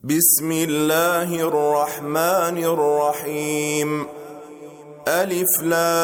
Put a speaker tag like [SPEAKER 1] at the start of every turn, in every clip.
[SPEAKER 1] بسم الله الرحمن الرحيم. ألف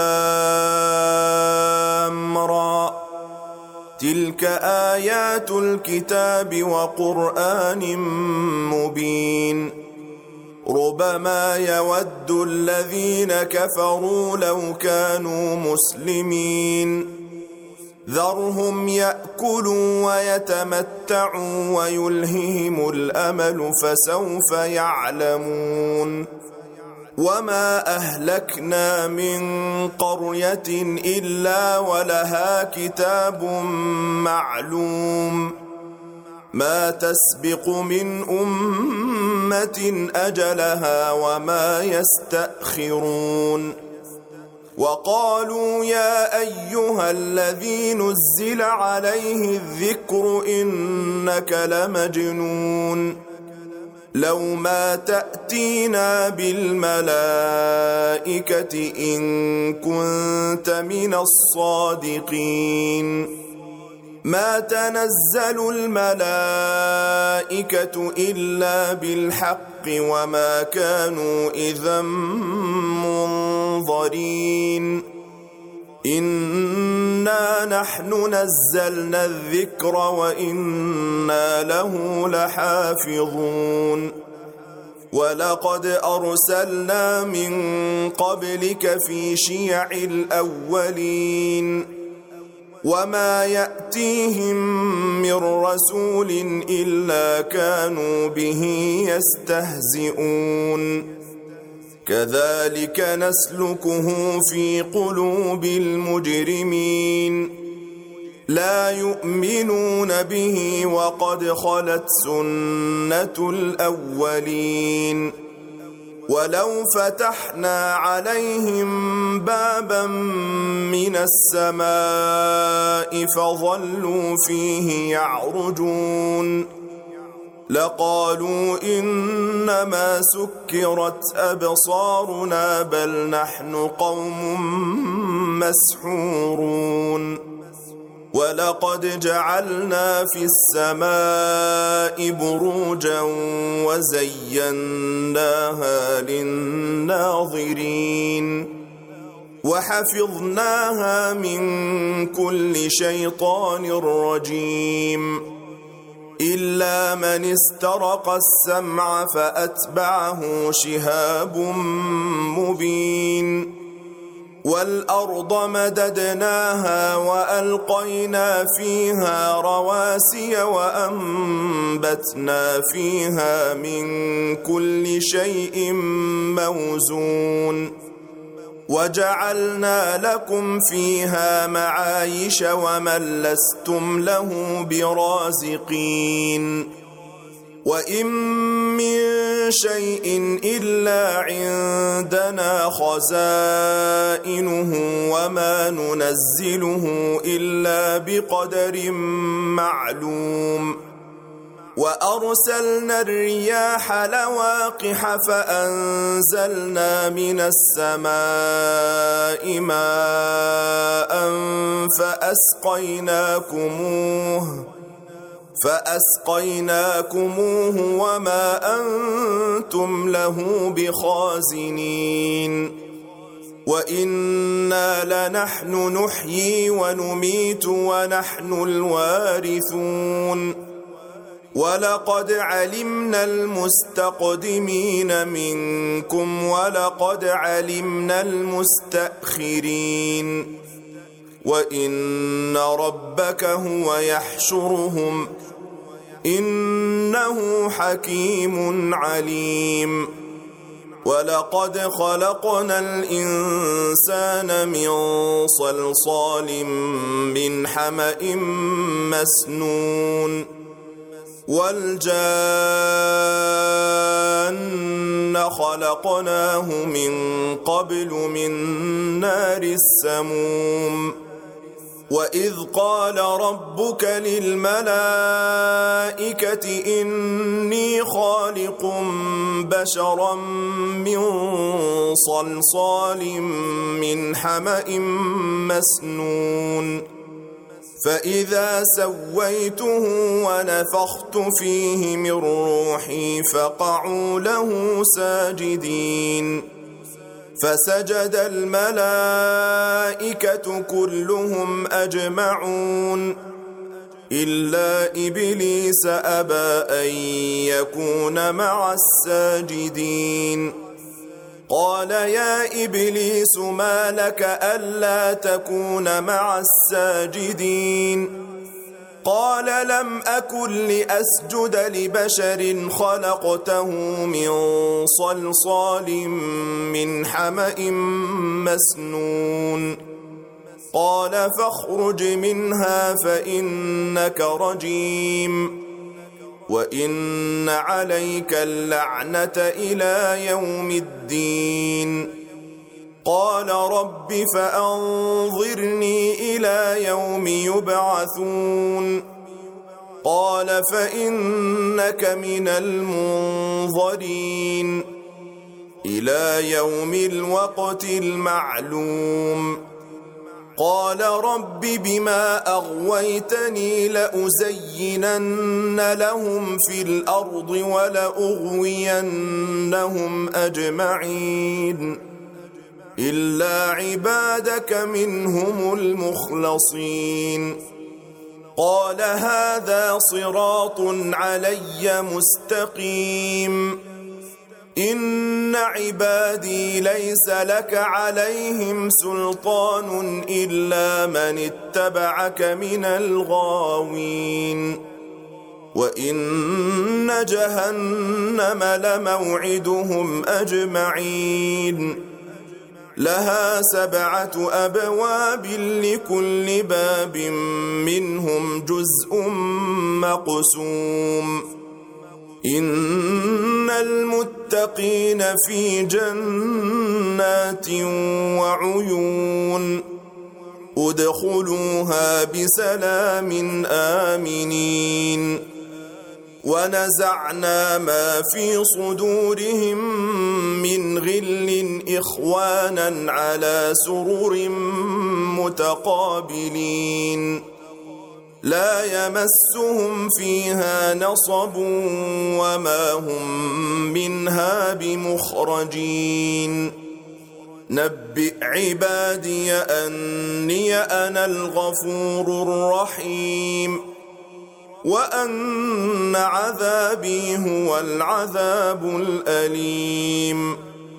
[SPEAKER 1] لام را. تلك آيات الكتاب وقرآن مبين. ربما يود الذين كفروا لو كانوا مسلمين. ذرهم يأكلوا ويتمتعوا ويلههم الأمل فسوف يعلمون. وما أهلكنا من قرية إلا ولها كتاب معلوم. ما تسبق من أمة أجلها وما يستأخرون. وقالوا يا أيها الذي نزل عليه الذكر إنك لمجنون. لو ما تأتينا بالملائكة إن كنت من الصادقين. ما تنزل الملائكة إلا بالحق وما كانوا إذا منظرين. إنا نحن نزلنا الذكر وإنا له لحافظون. ولقد أرسلنا من قبلك في شيع الأولين. وما يأتيهم من رسول إلا كانوا به يستهزئون. كذلك نسلكه في قلوب المجرمين. لا يؤمنون به وقد خلت سنة الأولين. ولو فتحنا عليهم بابا من السماء فظلوا فيه يعرجون لقالوا إنما سكرت أبصارنا بل نحن قوم مسحورون. ولقد جعلنا في السماء بروجا وزيناها للناظرين. وحفظناها من كل شيطان رجيم. إلا من استرق السمع فأتبعه شهاب مبين. والأرض مددناها وألقينا فيها رواسي وأنبتنا فيها من كل شيء موزون. وجعلنا لكم فيها معايش ومن لستم له برازقين. وإن من شيء إلا عندنا خزائنه وما ننزله إلا بقدر معلوم. وأرسلنا الرياح لواقح فأنزلنا من السماء ماء فأسقيناكموه وما أنتم له بخازنين. وإنا لنحن نحيي ونميت ونحن الوارثون. ولقد علمنا المستقدمين منكم ولقد علمنا المستأخرين. وإن ربك هو يحشرهم إنه حكيم عليم. ولقد خلقنا الإنسان من صلصال من حمأ مسنون. والجان خلقناه من قبل من نار السموم. وإذ قال ربك للملائكة إني خالق بشرا من صلصال من حمأ مسنون. فإذا سويته ونفخت فيه من روحي فقعوا له ساجدين فسجد الملائكة كلهم أجمعون إلا إبليس أبى أن يكون مع الساجدين قال يا إبليس ما لك ألا تكون مع الساجدين قال لم أكن لأسجد لبشر خلقته من صلصال من حمأ مسنون قال فاخرج منها فإنك رجيم وإن عليك اللعنة إلى يوم الدين قال رب فأنظرني إلى يوم يبعثون قال فإنك من المنظرين إلى يوم الوقت المعلوم قال رب بما أغويتني لأزينن لهم في الأرض ولأغوينهم أجمعين إلا عبادك منهم المخلصين قال هذا صراط علي مستقيم إن عبادي ليس لك عليهم سلطان إلا من اتبعك من الغاوين وإن جهنم لموعدهم أجمعين لها 7 أبواب لكل باب منهم جزء مقسوم إن المتقين في جنات وعيون ادخلوها بسلام آمنين ونزعنا ما في صدورهم من غل إخوانا على سرر متقابلين لا يمسهم فيها نصب وما هم منها بمخرجين نبئ عبادي أني أنا الغفور الرحيم وأن عذابي هو العذاب الأليم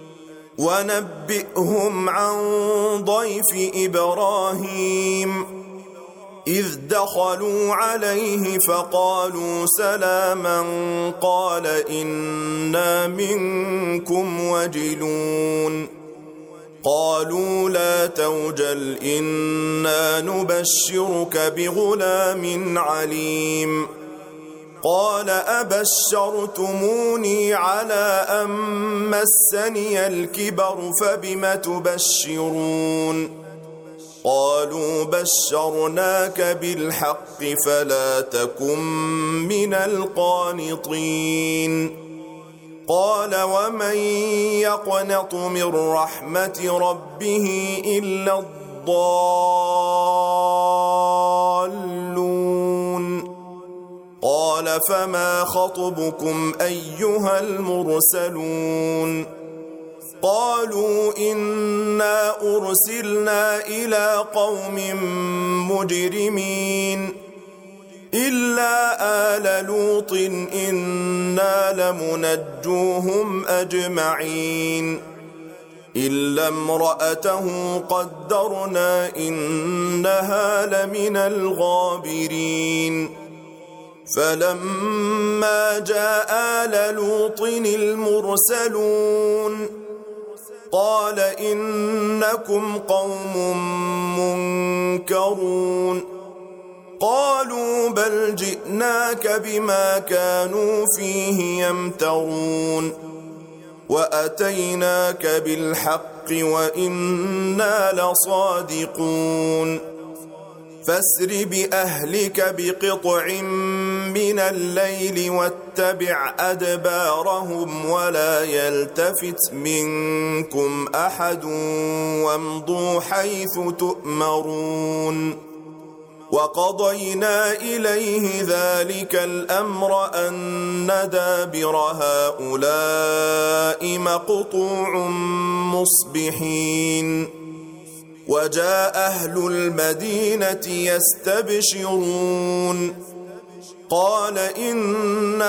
[SPEAKER 1] ونبئهم عن ضيف إبراهيم إذ دخلوا عليه فقالوا سلاما قال إنا منكم وجلون قالوا لا توجل إنا نبشرك بغلام عليم قال أبشرتموني على أن مسني الكبر فبم تبشرون قالوا بشرناك بالحق فلا تكن من القانطين قال ومن يقنط من رحمة ربه إلا الضالون قال فما خطبكم أيها المرسلون قالوا إنا أرسلنا إلى قوم مجرمين إلا آل لوط إنا لمنجوهم أجمعين إلا امرأته قدرنا إنها لمن الغابرين فلما جاء آل لوط المرسلون قال إنكم قوم منكرون قالوا بل جئناك بما كانوا فيه يمترون وأتيناك بالحق وإنا لصادقون فاسر بأهلك بقطع من الليل واتبع أدبارهم ولا يلتفت منكم أحد وامضوا حيث تؤمرون وقضينا إليه ذلك الأمر أن دابر هؤلاء مقطوع مصبحين وجاء أهل المدينة يستبشرون قال إن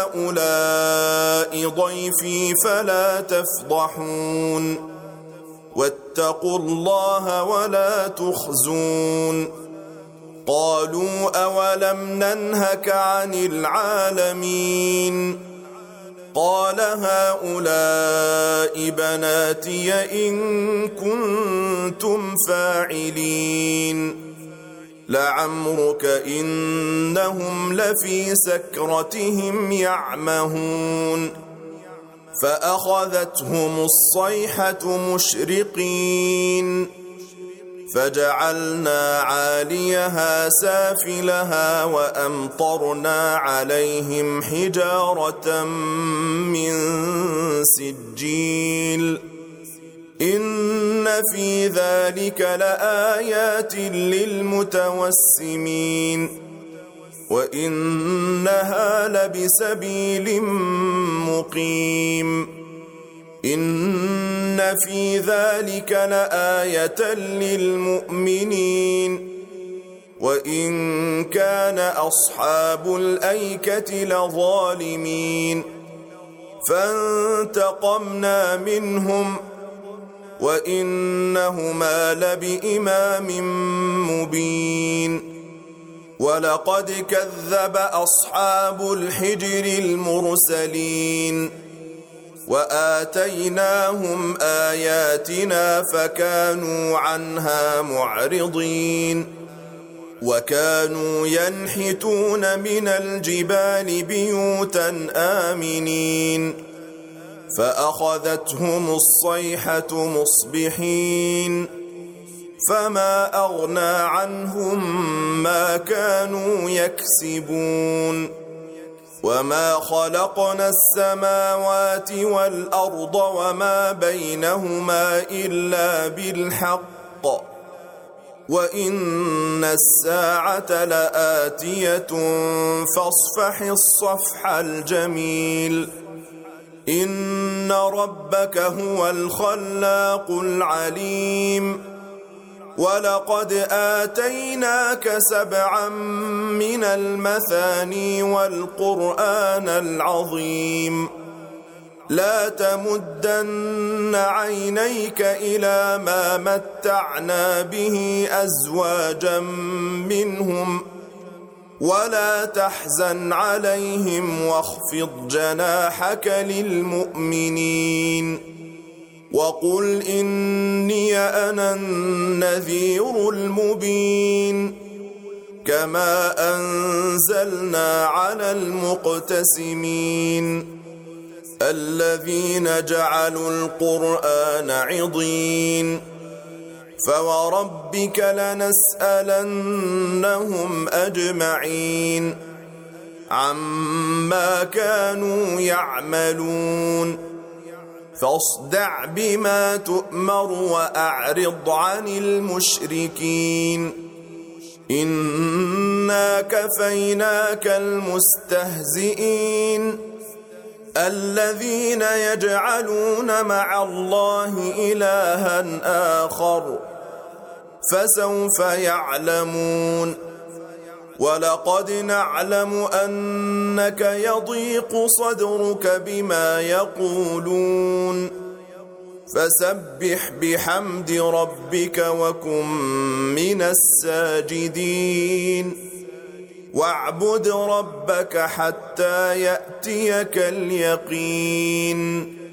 [SPEAKER 1] هؤلاء ضيفي فلا تفضحون واتقوا الله ولا تخزون قالوا أولم ننهك عن العالمين قال هؤلاء بناتي إن كنتم فاعلين لعمرك إنهم لفي سكرتهم يعمهون فأخذتهم الصيحة مشرقين فجعلنا عاليها سافلها وأمطرنا عليهم حجارة من سجيل إن في ذلك لآيات للمتوسمين وإنها لبسبيل مقيم إن في ذلك لآية للمؤمنين وإن كان أصحاب الأيكة لظالمين فانتقمنا منهم وإنهما لبإمام مبين ولقد كذب أصحاب الحجر المرسلين وآتيناهم آياتنا فكانوا عنها معرضين وكانوا ينحتون من الجبال بيوتا آمنين فأخذتهم الصيحة مصبحين فما أغنى عنهم ما كانوا يكسبون وما خلقنا السماوات والأرض وما بينهما إلا بالحق وإن الساعة لآتية فاصفح الصفح الجميل إن ربك هو الخلاق العليم ولقد آتيناك 7 من المثاني والقرآن العظيم لا تمدن عينيك إلى ما متعنا به أزواجا منهم ولا تحزن عليهم واخفض جناحك للمؤمنين وقل إني أنا النذير المبين كما أنزلنا على المقتسمين الذين جعلوا القرآن عضين فوربك لنسألنهم أجمعين عما كانوا يعملون فاصدع بما تؤمر وأعرض عن المشركين إنا كفيناك المستهزئين الذين يجعلون مع الله إلها آخر فسوف يعلمون ولقد نعلم أنك يضيق صدرك بما يقولون فسبح بحمد ربك وكن من الساجدين واعبد ربك حتى يأتيك اليقين